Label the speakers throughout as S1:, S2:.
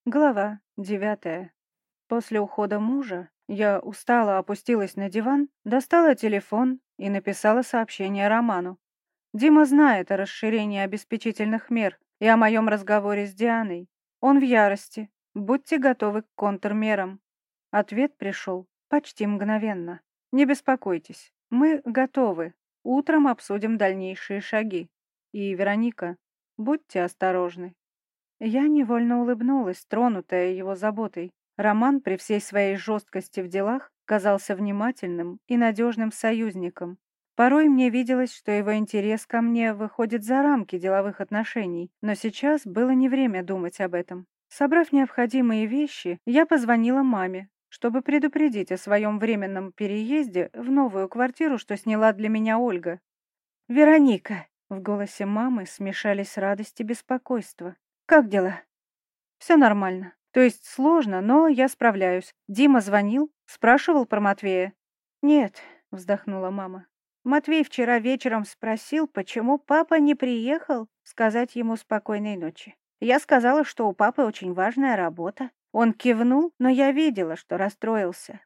S1: Глава 9. После ухода мужа я устало опустилась на диван, достала телефон и написала сообщение Роману. Дима знает о расширении обеспечительных мер и о моем разговоре с Дианой. Он в ярости. Будьте готовы к контрмерам. Ответ пришел почти мгновенно. Не беспокойтесь, мы готовы. Утром обсудим дальнейшие шаги. И, Вероника, будьте осторожны. Я невольно улыбнулась, тронутая его заботой. Роман при всей своей жесткости в делах казался внимательным и надежным союзником. Порой мне виделось, что его интерес ко мне выходит за рамки деловых отношений, но сейчас было не время думать об этом. Собрав необходимые вещи, я позвонила маме, чтобы предупредить о своем временном переезде в новую квартиру, что сняла для меня Ольга. «Вероника!» — в голосе мамы смешались радость и беспокойство. «Как дела?» «Все нормально. То есть сложно, но я справляюсь. Дима звонил, спрашивал про Матвея?» «Нет», — вздохнула мама. «Матвей вчера вечером спросил, почему папа не приехал сказать ему спокойной ночи. Я сказала, что у папы очень важная работа. Он кивнул, но я видела, что расстроился».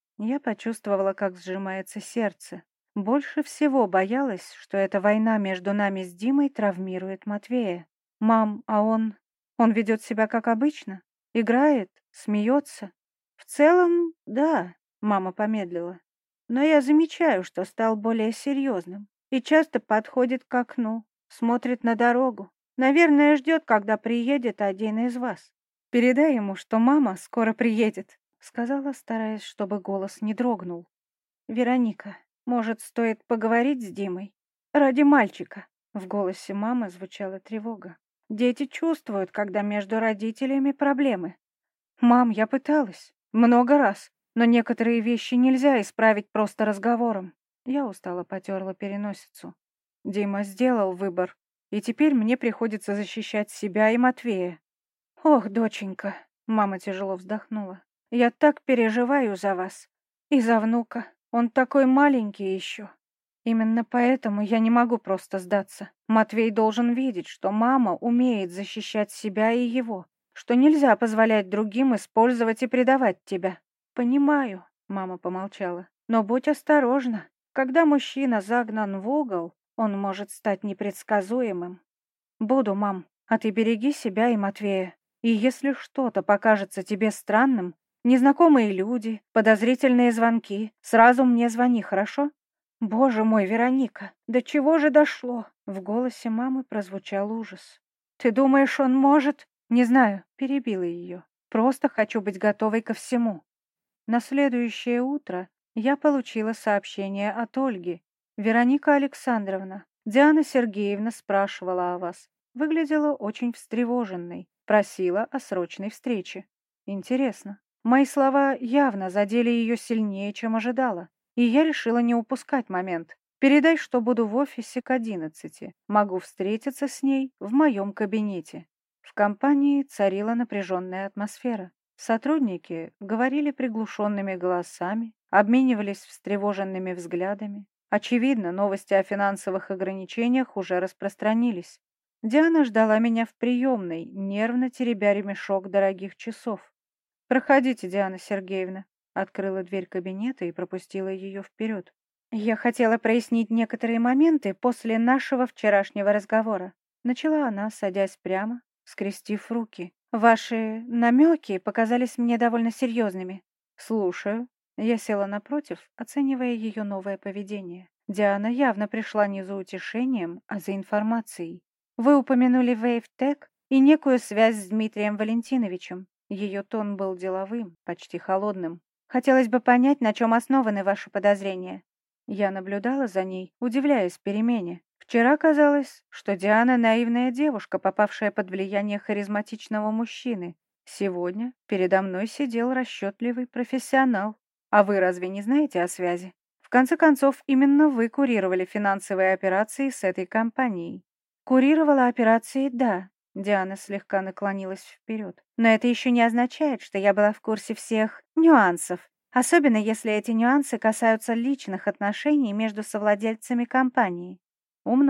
S1: Я почувствовала, как сжимается сердце. Больше всего боялась, что эта война между нами с Димой травмирует Матвея. «Мам, а он ведет себя как обычно? Играет? Смеется?» «В целом, да», — мама помедлила. «Но я замечаю, что стал более серьезным и часто подходит к окну, смотрит на дорогу. Наверное, ждет, когда приедет один из вас. Передай ему, что мама скоро приедет», — сказала, стараясь, чтобы голос не дрогнул. «Вероника, может, стоит поговорить с Димой? Ради мальчика». В голосе мамы звучала тревога. «Дети чувствуют, когда между родителями проблемы». «Мам, я пыталась. Много раз. Но некоторые вещи нельзя исправить просто разговором». Я устало потерла переносицу. Дима сделал выбор, и теперь мне приходится защищать себя и Матвея. «Ох, доченька», — мама тяжело вздохнула, — «я так переживаю за вас. И за внука. Он такой маленький еще. Именно поэтому я не могу просто сдаться. Матвей должен видеть, что мама умеет защищать себя и его, что нельзя позволять другим использовать и предавать тебя». «Понимаю», — мама помолчала, — «но будь осторожна. Когда мужчина загнан в угол, он может стать непредсказуемым». «Буду, мам, а ты береги себя и Матвея. И если что-то покажется тебе странным, незнакомые люди, подозрительные звонки, сразу мне звони, хорошо?» «Боже мой, Вероника, до чего же дошло?» В голосе мамы прозвучал ужас. «Ты думаешь, он может?» «Не знаю», — перебила ее. «Просто хочу быть готовой ко всему». На следующее утро я получила сообщение от Ольги. «Вероника Александровна, Диана Сергеевна спрашивала о вас. Выглядела очень встревоженной, просила о срочной встрече». Интересно. Мои слова явно задели ее сильнее, чем ожидала, и я решила не упускать момент. «Передай, что буду в офисе к 11. Могу встретиться с ней в моем кабинете». В компании царила напряженная атмосфера. Сотрудники говорили приглушенными голосами, обменивались встревоженными взглядами. Очевидно, новости о финансовых ограничениях уже распространились. Диана ждала меня в приемной, нервно теребя ремешок дорогих часов. «Проходите, Диана Сергеевна», — открыла дверь кабинета и пропустила ее вперед. «Я хотела прояснить некоторые моменты после нашего вчерашнего разговора», — начала она, садясь прямо, скрестив руки. «Ваши намеки показались мне довольно серьезными». «Слушаю». Я села напротив, оценивая ее новое поведение. Диана явно пришла не за утешением, а за информацией. «Вы упомянули Вейвтек и некую связь с Дмитрием Валентиновичем». Ее тон был деловым, почти холодным. «Хотелось бы понять, на чем основаны ваши подозрения». Я наблюдала за ней, удивляясь перемене. Вчера казалось, что Диана наивная девушка, попавшая под влияние харизматичного мужчины. Сегодня передо мной сидел расчетливый профессионал. А вы разве не знаете о связи? В конце концов, именно вы курировали финансовые операции с этой компанией. Курировала операции, да. Диана слегка наклонилась вперед. Но это еще не означает, что я была в курсе всех нюансов. Особенно если эти нюансы касаются личных отношений между совладельцами компании. Умно.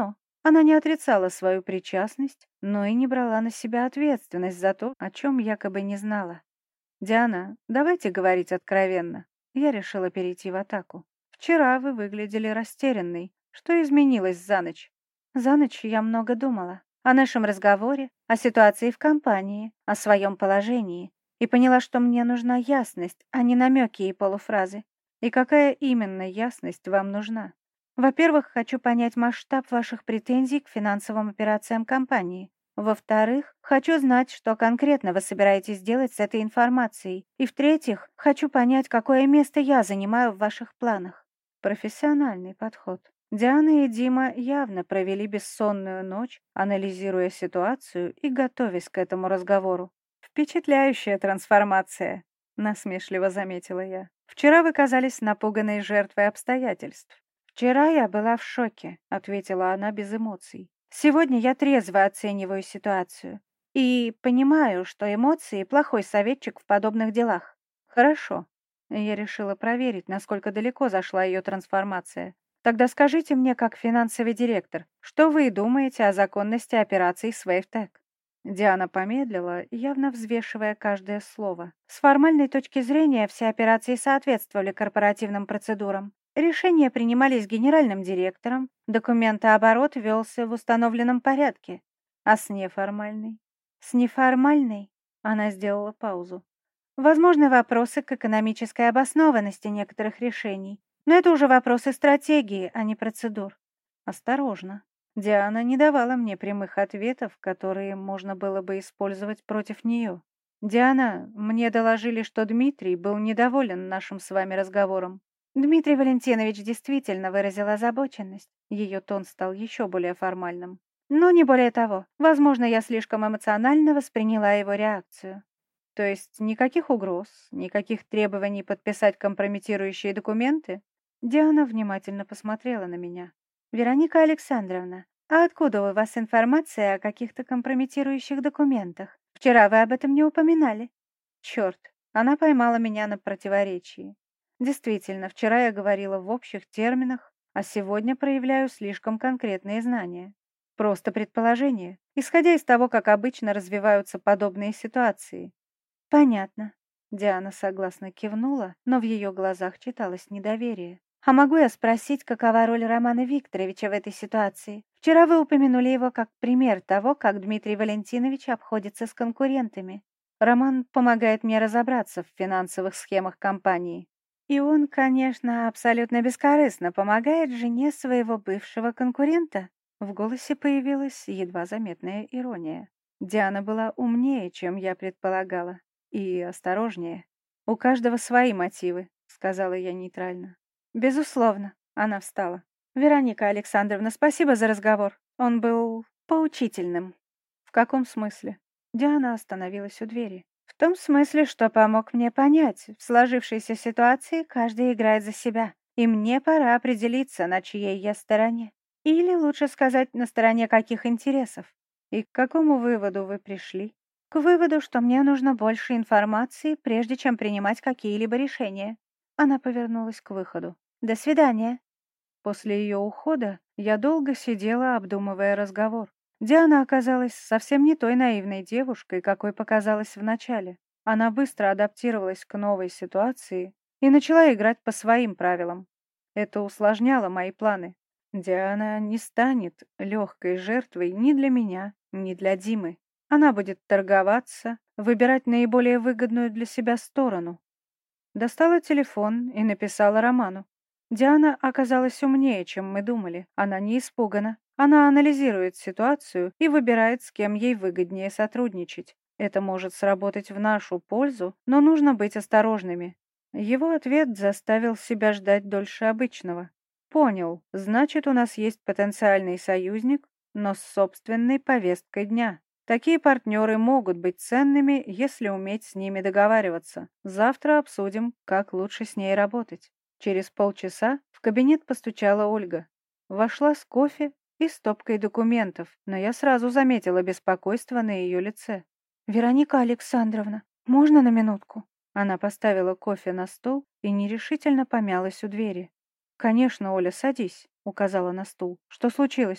S1: Она не отрицала свою причастность, но и не брала на себя ответственность за то, о чем якобы не знала. «Диана, давайте говорить откровенно». Я решила перейти в атаку. «Вчера вы выглядели растерянной. Что изменилось за ночь?» «За ночь я много думала. О нашем разговоре, о ситуации в компании, о своем положении. И поняла, что мне нужна ясность, а не намеки и полуфразы. И какая именно ясность вам нужна? Во-первых, хочу понять масштаб ваших претензий к финансовым операциям компании. Во-вторых, хочу знать, что конкретно вы собираетесь делать с этой информацией. И в-третьих, хочу понять, какое место я занимаю в ваших планах. Профессиональный подход. Диана и Дима явно провели бессонную ночь, анализируя ситуацию и готовясь к этому разговору. «Впечатляющая трансформация», — насмешливо заметила я. «Вчера вы казались напуганной жертвой обстоятельств». «Вчера я была в шоке», — ответила она без эмоций. «Сегодня я трезво оцениваю ситуацию и понимаю, что эмоции — плохой советчик в подобных делах». «Хорошо». Я решила проверить, насколько далеко зашла ее трансформация. «Тогда скажите мне, как финансовый директор, что вы думаете о законности операций с WaveTech?» Диана помедлила, явно взвешивая каждое слово. С формальной точки зрения все операции соответствовали корпоративным процедурам. Решения принимались генеральным директором, документооборот велся в установленном порядке. А с неформальной? С неформальной? Она сделала паузу. Возможны вопросы к экономической обоснованности некоторых решений, но это уже вопросы стратегии, а не процедур. Осторожно. Диана не давала мне прямых ответов, которые можно было бы использовать против нее. «Диана, мне доложили, что Дмитрий был недоволен нашим с вами разговором». Дмитрий Валентинович действительно выразил озабоченность. Ее тон стал еще более формальным. Но не более того. Возможно, я слишком эмоционально восприняла его реакцию. То есть никаких угроз, никаких требований подписать компрометирующие документы? Диана внимательно посмотрела на меня. «Вероника Александровна, а откуда у вас информация о каких-то компрометирующих документах? Вчера вы об этом не упоминали». Черт, она поймала меня на противоречии. Действительно, вчера я говорила в общих терминах, а сегодня проявляю слишком конкретные знания. Просто предположение, исходя из того, как обычно развиваются подобные ситуации. «Понятно». Диана согласно кивнула, но в ее глазах читалось недоверие. «А могу я спросить, какова роль Романа Викторовича в этой ситуации? Вчера вы упомянули его как пример того, как Дмитрий Валентинович обходится с конкурентами. Роман помогает мне разобраться в финансовых схемах компании. И он, конечно, абсолютно бескорыстно помогает жене своего бывшего конкурента». В голосе появилась едва заметная ирония. Диана была умнее, чем я предполагала. И осторожнее. У каждого свои мотивы, сказала я нейтрально. Безусловно, она встала. Вероника Александровна, спасибо за разговор. Он был поучительным. В каком смысле? Диана остановилась у двери. В том смысле, что помог мне понять, в сложившейся ситуации каждый играет за себя, и мне пора определиться, на чьей я стороне. Или, лучше сказать, на стороне каких интересов. И к какому выводу вы пришли? К выводу, что мне нужно больше информации, прежде чем принимать какие-либо решения. Она повернулась к выходу. До свидания. После ее ухода я долго сидела, обдумывая разговор. Диана оказалась совсем не той наивной девушкой, какой показалась вначале. Она быстро адаптировалась к новой ситуации и начала играть по своим правилам. Это усложняло мои планы. Диана не станет легкой жертвой ни для меня, ни для Димы. Она будет торговаться, выбирать наиболее выгодную для себя сторону. Достала телефон и написала Роману. Диана оказалась умнее, чем мы думали. Она не испугана. Она анализирует ситуацию и выбирает, с кем ей выгоднее сотрудничать. Это может сработать в нашу пользу, но нужно быть осторожными. Его ответ заставил себя ждать дольше обычного. Понял, значит, у нас есть потенциальный союзник, но с собственной повесткой дня. Такие партнеры могут быть ценными, если уметь с ними договариваться. Завтра обсудим, как лучше с ней работать. Через полчаса в кабинет постучала Ольга. Вошла с кофе и стопкой документов, но я сразу заметила беспокойство на ее лице. «Вероника Александровна, можно на минутку?» Она поставила кофе на стол и нерешительно помялась у двери. «Конечно, Оля, садись», — указала на стул. «Что случилось?»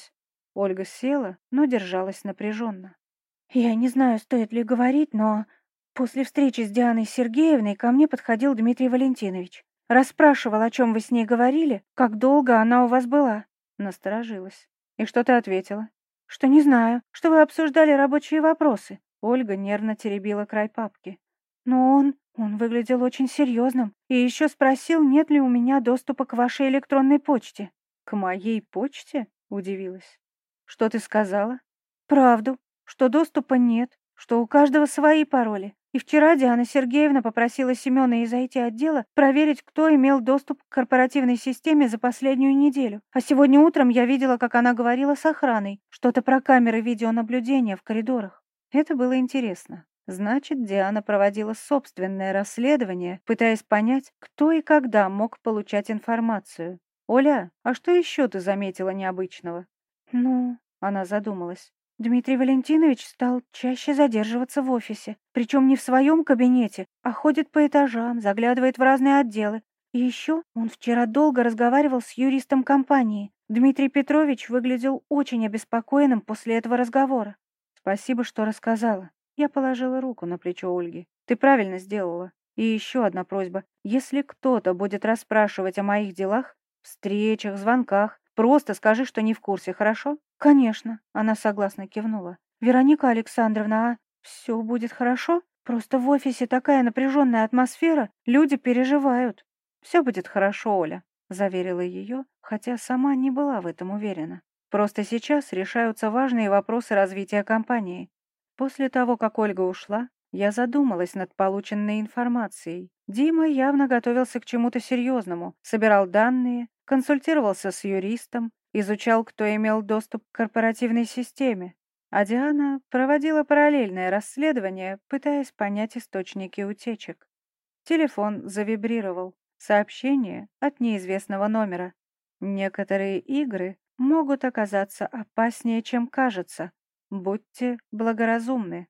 S1: Ольга села, но держалась напряженно. «Я не знаю, стоит ли говорить, но после встречи с Дианой Сергеевной ко мне подходил Дмитрий Валентинович. Расспрашивал, о чем вы с ней говорили, как долго она у вас была». Насторожилась. «И что ты ответила?» «Что не знаю, что вы обсуждали рабочие вопросы». Ольга нервно теребила край папки. «Но он выглядел очень серьезным и еще спросил, нет ли у меня доступа к вашей электронной почте». «К моей почте?» — удивилась. «Что ты сказала?» «Правду, что доступа нет, что у каждого свои пароли. И вчера Диана Сергеевна попросила Семена из IT-отдела проверить, кто имел доступ к корпоративной системе за последнюю неделю. А сегодня утром я видела, как она говорила с охраной, что-то про камеры видеонаблюдения в коридорах. Это было интересно. Значит, Диана проводила собственное расследование, пытаясь понять, кто и когда мог получать информацию. «Оля, а что еще ты заметила необычного?» «Ну...» — она задумалась. Дмитрий Валентинович стал чаще задерживаться в офисе, причем не в своем кабинете, а ходит по этажам, заглядывает в разные отделы. И еще он вчера долго разговаривал с юристом компании. Дмитрий Петрович выглядел очень обеспокоенным после этого разговора. «Спасибо, что рассказала». Я положила руку на плечо Ольги. «Ты правильно сделала. И еще одна просьба. Если кто-то будет расспрашивать о моих делах, встречах, звонках, просто скажи, что не в курсе, хорошо?» «Конечно», — она согласно кивнула. «Вероника Александровна, а все будет хорошо? Просто в офисе такая напряженная атмосфера, люди переживают». «Все будет хорошо, Оля», — заверила ее, хотя сама не была в этом уверена. «Просто сейчас решаются важные вопросы развития компании». После того, как Ольга ушла, я задумалась над полученной информацией. Дима явно готовился к чему-то серьезному, собирал данные, консультировался с юристом, изучал, кто имел доступ к корпоративной системе. А Диана проводила параллельное расследование, пытаясь понять источники утечек. Телефон завибрировал. Сообщение от неизвестного номера. Некоторые игры могут оказаться опаснее, чем кажется. Будьте благоразумны.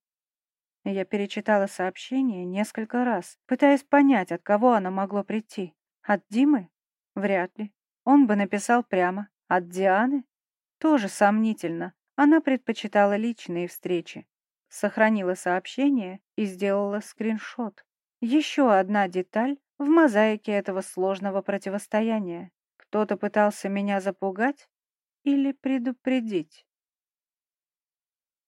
S1: Я перечитала сообщение несколько раз, пытаясь понять, от кого оно могло прийти. От Димы? Вряд ли. Он бы написал прямо. От Дианы? Тоже сомнительно. Она предпочитала личные встречи. Сохранила сообщение и сделала скриншот. Еще одна деталь в мозаике этого сложного противостояния. Кто-то пытался меня запугать или предупредить.